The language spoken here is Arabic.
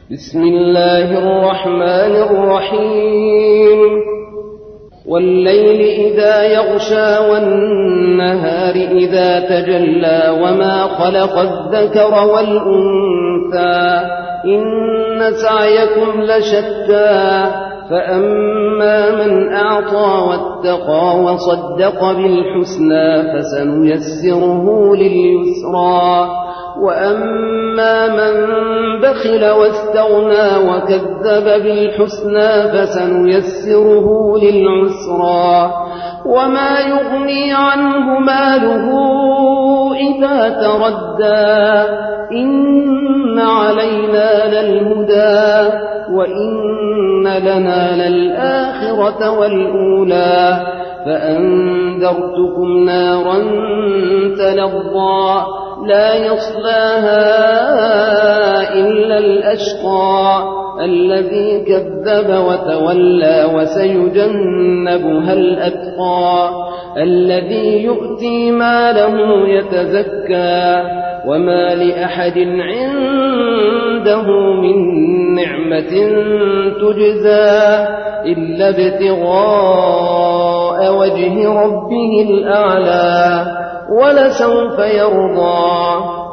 بسم الله الرحمن الرحيم والليل إذا يغشى والنهار إذا تجلى وما خلق الذكر والأنثى إن سعيكم لشتى فأما من أعطى واتقى وصدق بالحسنى فسنيسره لليسرى وأما من بخل واستغنى وكذب بالحسنى فسنيسره للعسرى وما يغني عنه ماله إذا تردى إن علينا للهدى وإن لنا للآخرة والأولى فأنذرتكم نارا تلظى لا يصلاها إلا الأشقى الذي كذب وتولى وسيجنبها الأتقى الذي يؤتي ماله يتزكى وما لأحد عنده من نعمة تجزى إلا ابتغاء وجه ربه الأعلى ولسوف يرضى